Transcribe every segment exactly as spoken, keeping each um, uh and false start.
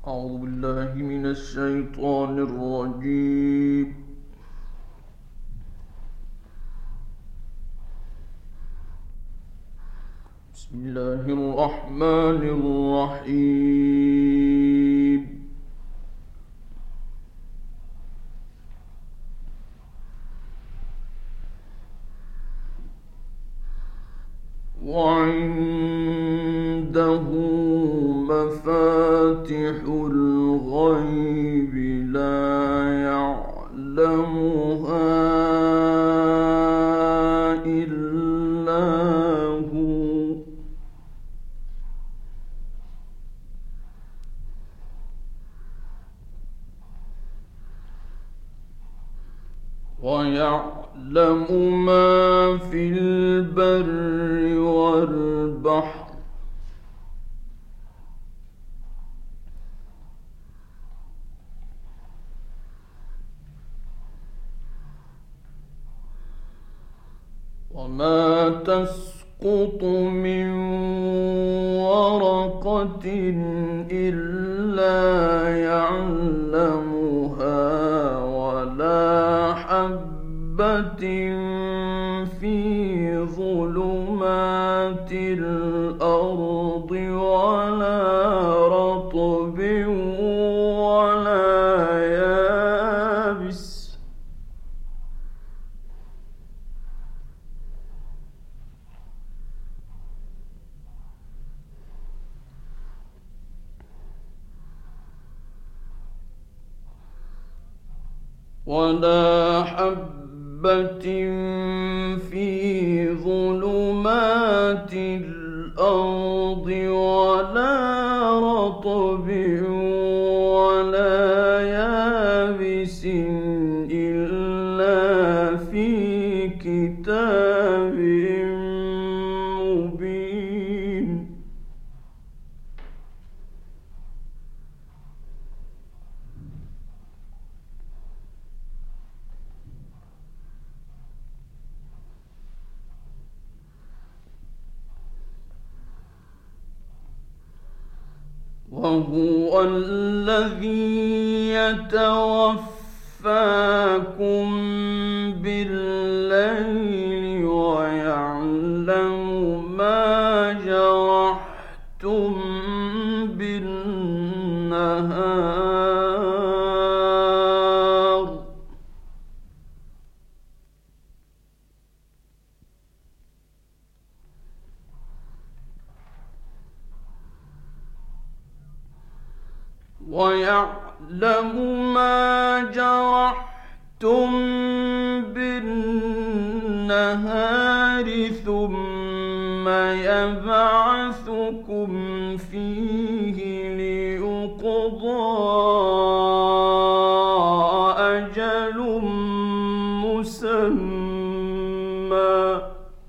أعوذ بالله من الشيطان الرجيم. بسم الله الرحمن الرحيم. وعنده مفاتح الغيب لا يعلمها إلا هو ويعلم ما في البر والبحر وما تسقط من ورقة إلا يعلمها ولا حبة في ظلمات الأرض ولا رطب ولا يابس ولا حبة في ظلمات الأرض ولا رطب ولا يابس إلا في كتاب مبين. وهو الذي يتوفاكم بالليل ويعلم ما جرحتم بالنهار ويعلم ما جرحتم بالنهار ثم يبعثكم فيه ليقضى أجل مسمى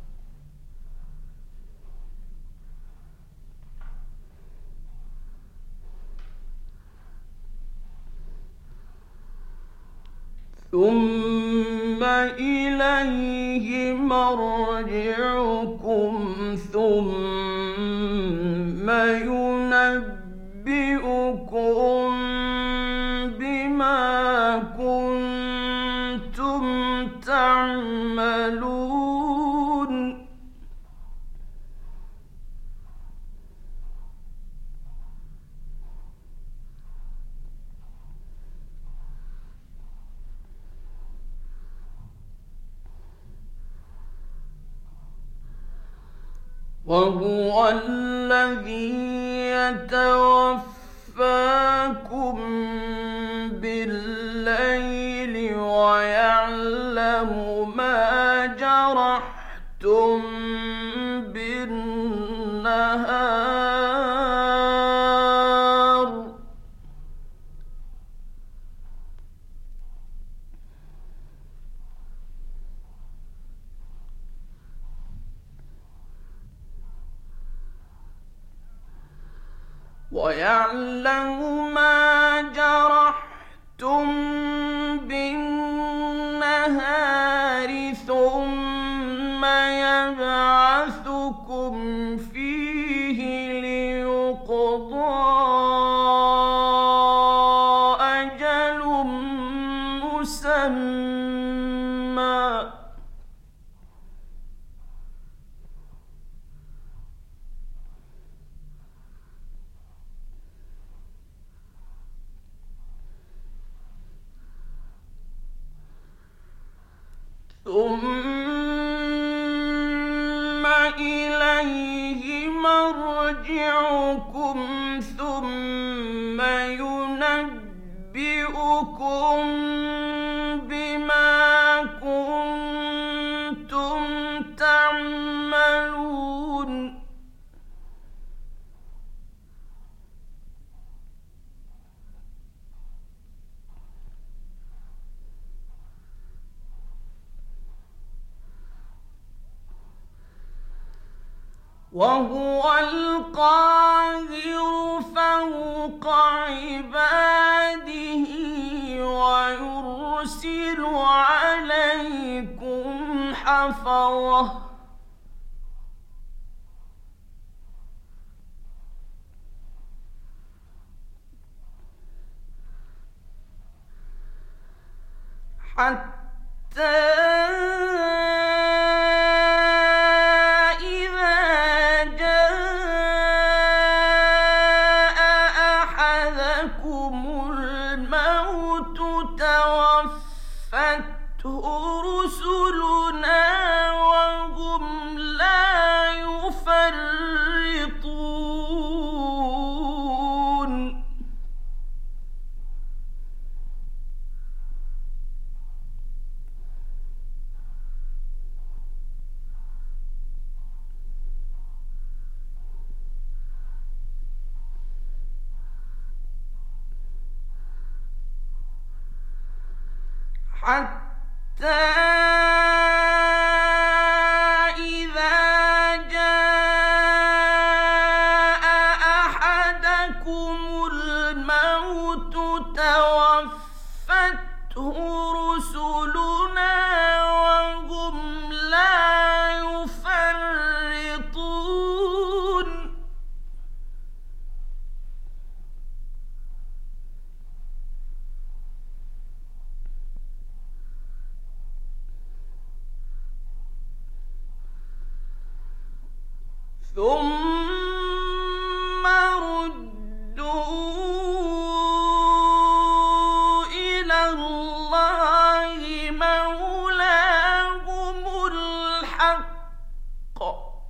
ثم إليه مرجعكم ثم ينبئكم بما كنتم تعملون. وهو الذي يتوفاكم بالليل ويعلم ما جرحتم بالنهار ويعلم ما جرحتم بالنهار ثم يبعثكم فيه ليقضى ثم إليه مرجعكم ثم ينبئكم بما كنتم تعملون وهو القاهر فوق عباده ويرسل عليكم حفظة حتى رسلنا وهم لا يفرطون حتى إذا جاء أحدكم الموت توفته رسلنا وهم لا يفرطون ثم ردوا إلى الله مولاهم الحق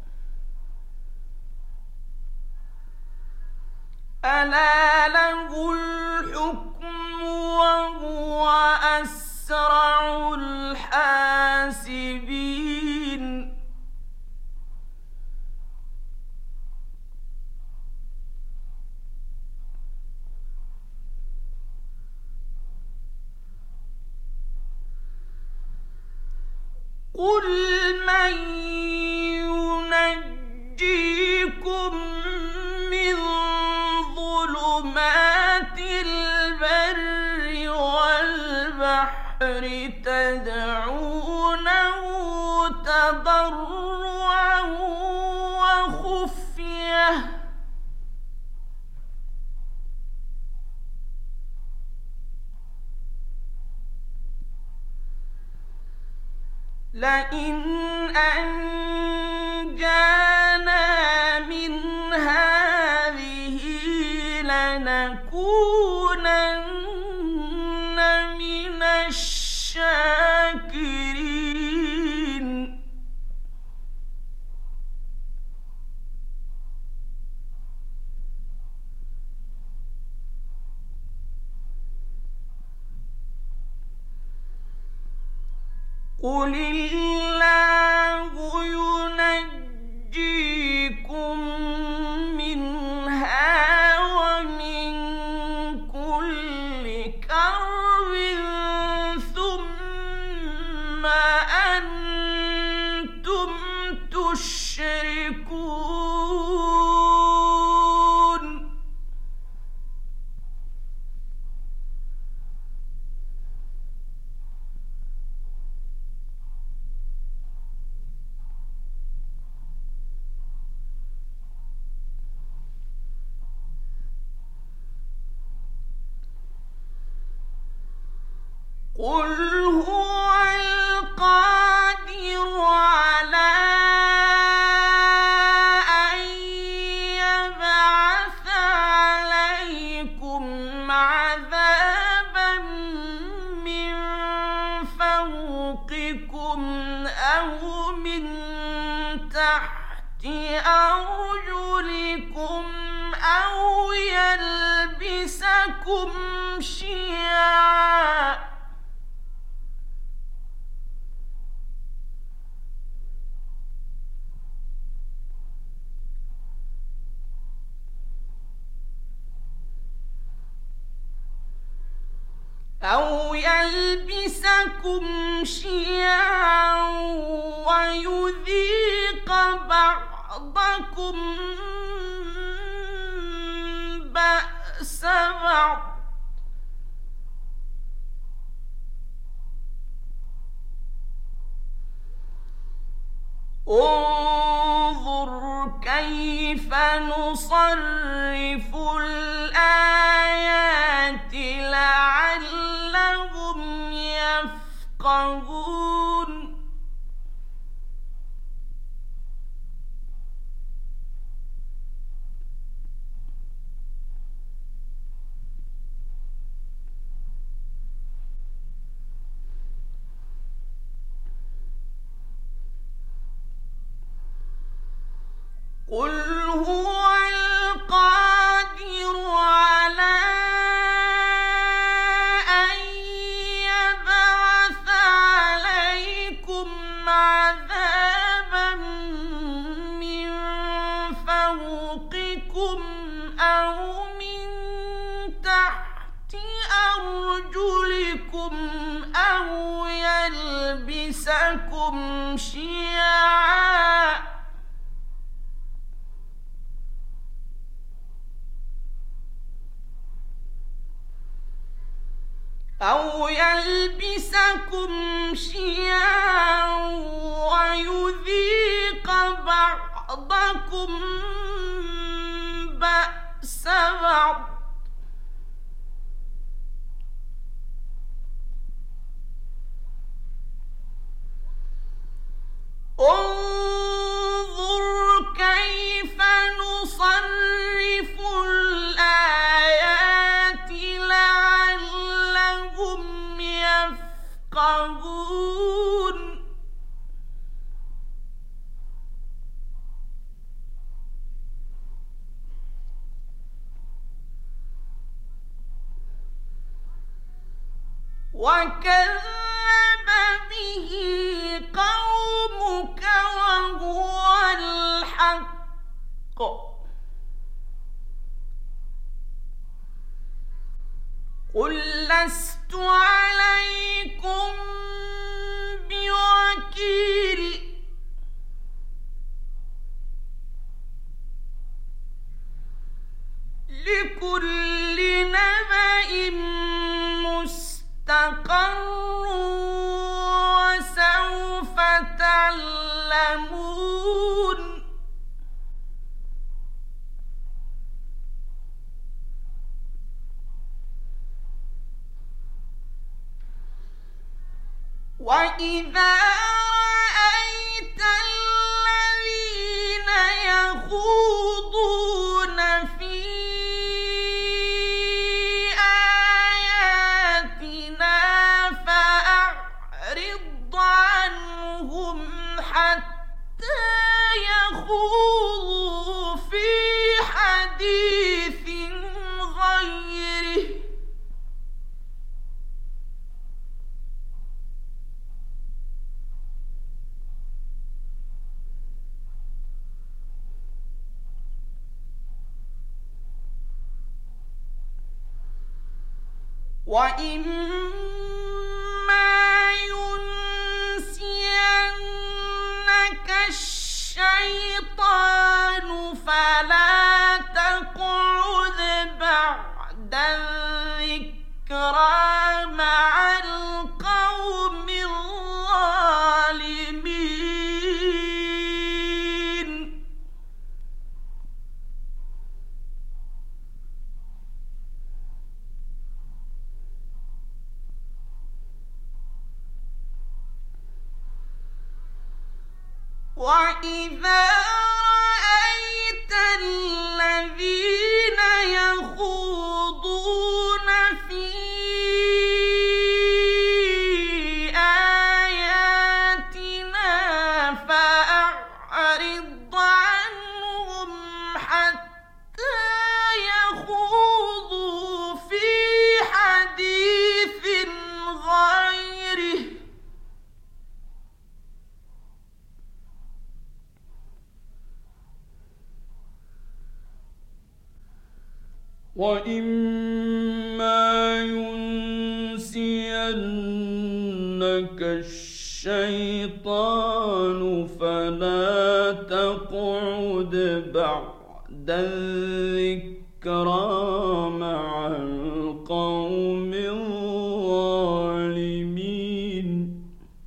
ألا له الحكم وهو أسرع الحاسبين قل من ينجيكم من ظلمات البر والبحر تدعونه تضرعا وخفية لئن أنجانا من هذه لنكونن من الشاكرين قل الله ينجيكم منها ومن كل كرب ثم أنتم تشركون قل هو القادر على أن يبعث عليكم عذابا من فوقكم يلبسكم شيعا أو يلبسكم شيعا ويذيق بعضكم بأس بعض انظر كيف نصرف الآيات لعلهم يفقهون قل هو القادر على أن يبعث عليكم عذابا من فوقكم أو من تحت أرجلكم أو يلبسكم شيعا أو يلبسكم شيعا ويذيق بعضكم بأس بعض انظر كيف نصرف الآيات لعلهم يفقهون وكذب به قومك وهو الحق قل لست عليكم بوكيل لكل نبأ مستقر وسوف تعلمون وإذا رأيت الذين يخوضون في آياتنا فأعرض عنهم حتى يخوضوا في حديث غيره وإما ينسينك الشيطان فلا تقعد بعد الذكرى مع القوم الظالمين وإذا رأيت الذين يخوضون في آياتنا فأعرض عنهم حتى يخوضوا وإما ينسينك الشيطان فلا تقعد بعد الذكرى مع القوم الظالمين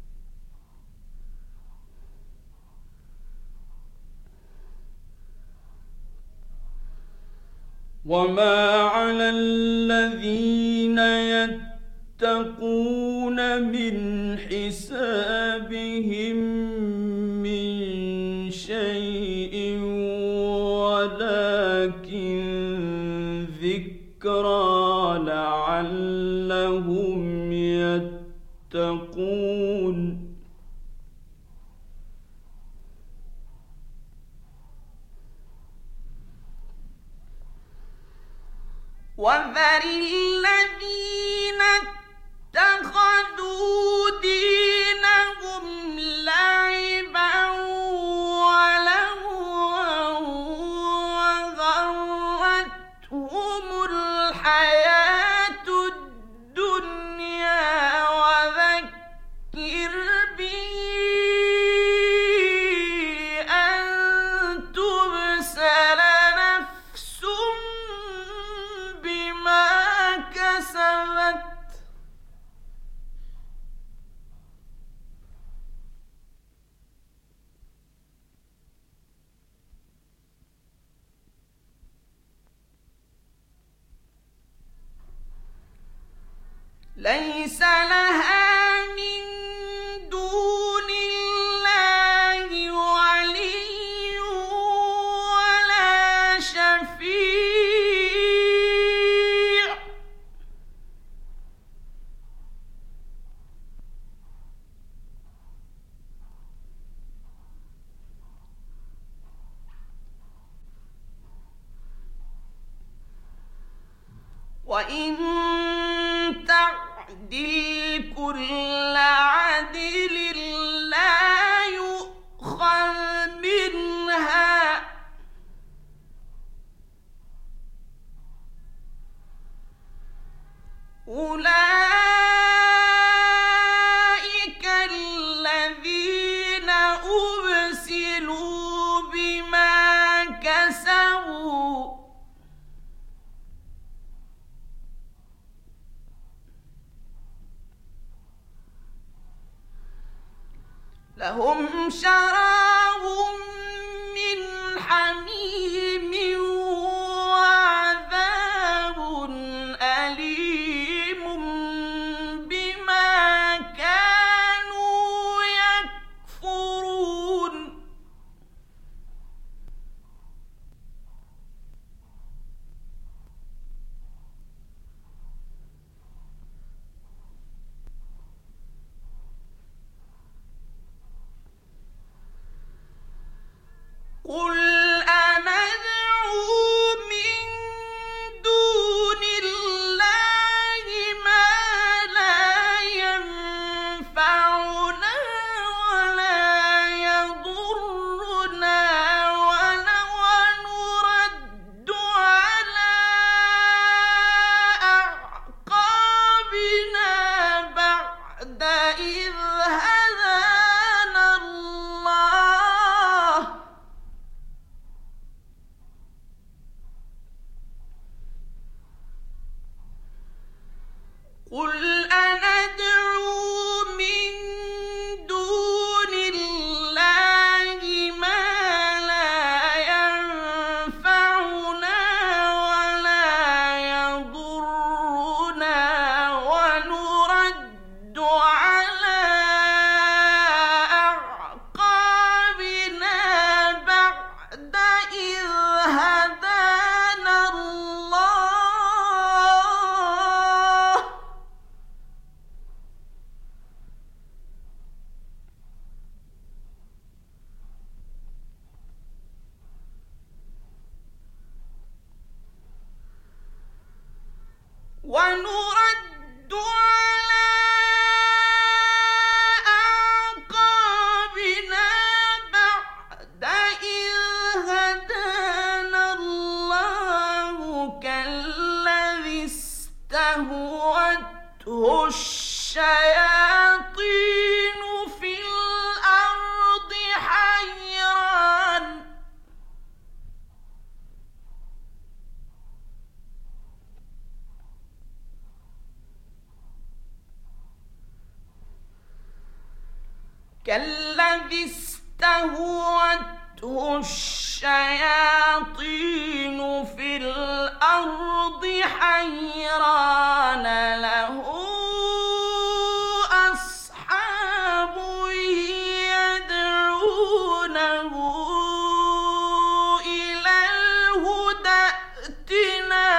وما على الذين يتقون من حسابهم من شيء ولكن ذكرى لعلهم يتقون وذر الذين اتخذوا دينهم لعبا ولهوا وغرتهم الحياة الدنيا وذكر به أن تبسل نفس بما كسبت ليس لها من دون الله ولي ولا شفيع وإن تعدل كل عدل لا يؤخذ منها أولئك الذين أبسلوا بما كسبوا لهم شراب من حميم وعذاب أليم بما كانوا يكفرون قل أندعو من دون الله ما لا ينفعنا ولا يضرنا ونرد على أعقابنا بعد إذ هدانا الله قل أندعو من دون الله ما لا ينفعنا ولا يضرنا ونرد على أعقابنا بعد إذ هدانا الله ونرد على أعقابنا بعد إذ هدانا الله كالذي استهوته الشياطين في الأرض حيران كالذي استهوته الشياطين في الأرض حيران له أصحاب يدعونه إلى الهدى ائتنا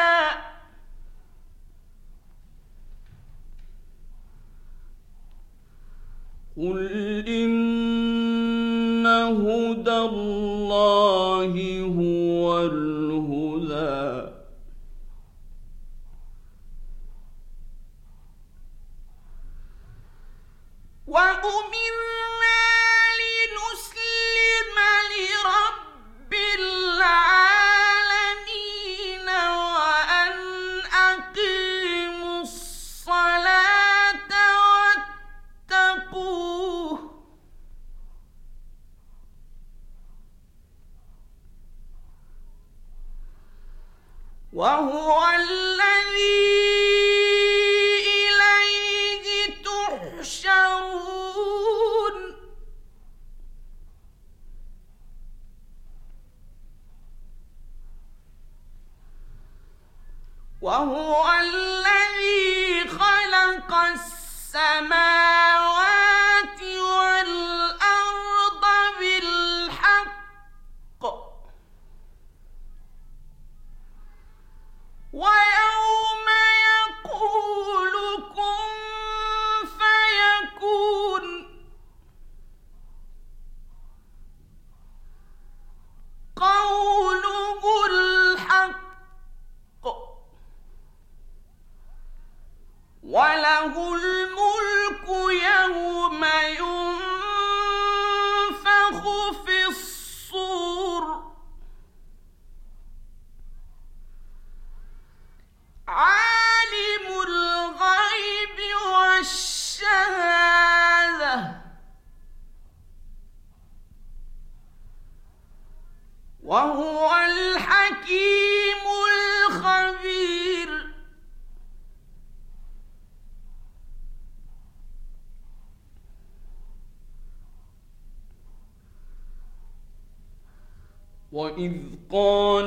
قل إن هدى الله هو الهدى وأمرنا لنسلم لرب العالمين وأن أقيموا الصلاة واتقوه وهو الذي إليه تحشرون وهو الذي خلق السماوات والأرض بالحق ويوم يقول كن فيكون قوله الحق وله الملك يوم ينفخ في الصور عالم الغيب والشهادة وهو الحكيم الخبير وإذ قال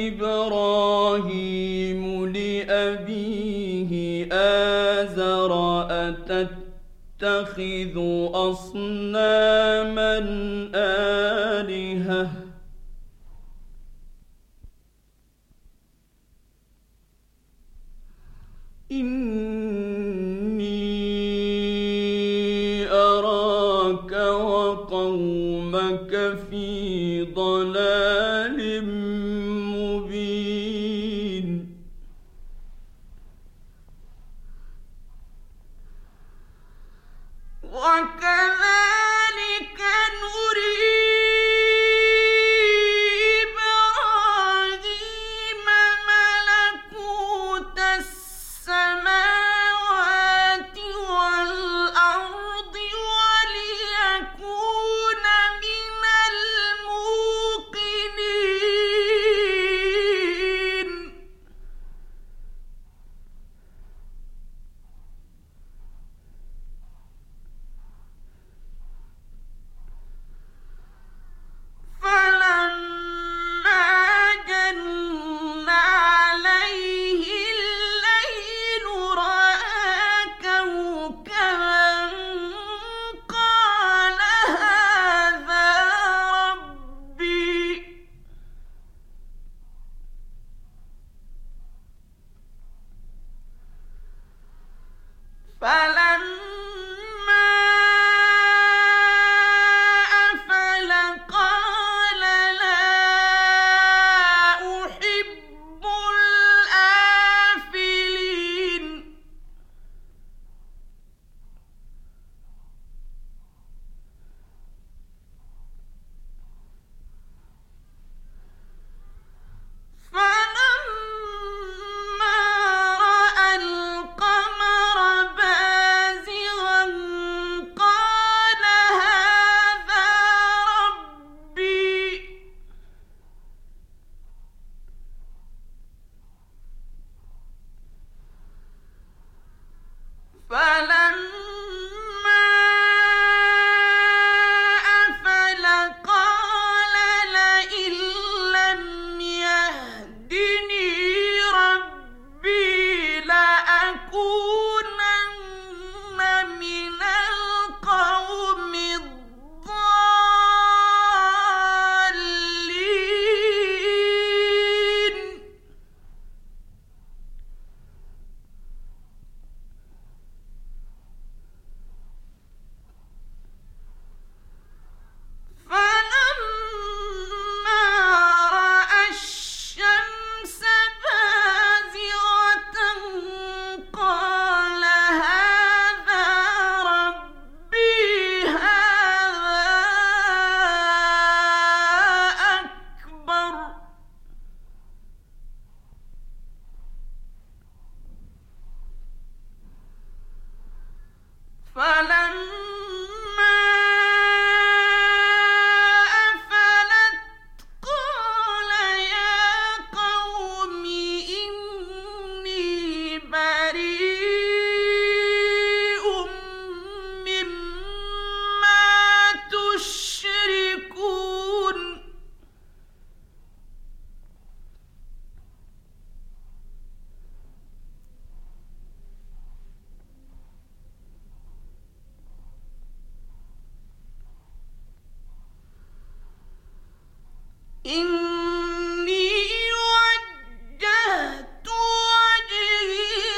إبراهيم لأبيه آزر أتتخذ أصناما آلهة إني أراك وقومك في ضلال مبين وكذلك نري إبراهيم ملكوت السماوات والأرض وليكون من الموقنين فلما رأى فلما أفلت قال يا قوم إني بريء مما تشركون إني وجهت وجهي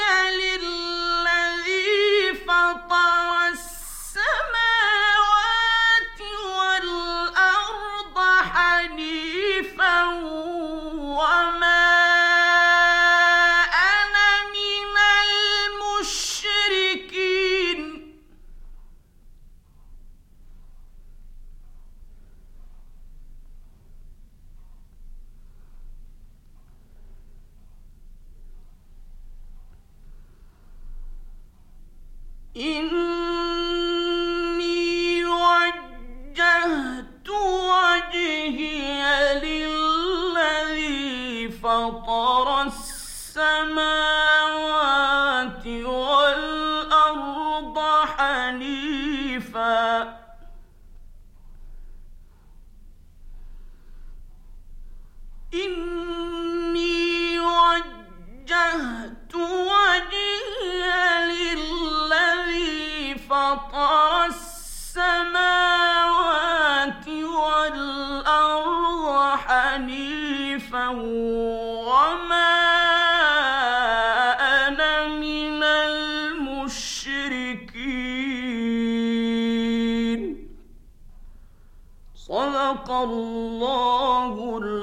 للذي فطر السماوات والأرض حنيفا وما أنا من المشركين إني وجهت وجهي للذي فطر السماوات والأرض حنيفا إني وجهت وجهي للذي فطر السماوات والأرض حنيفا وما أنا من المشركين. صدق الله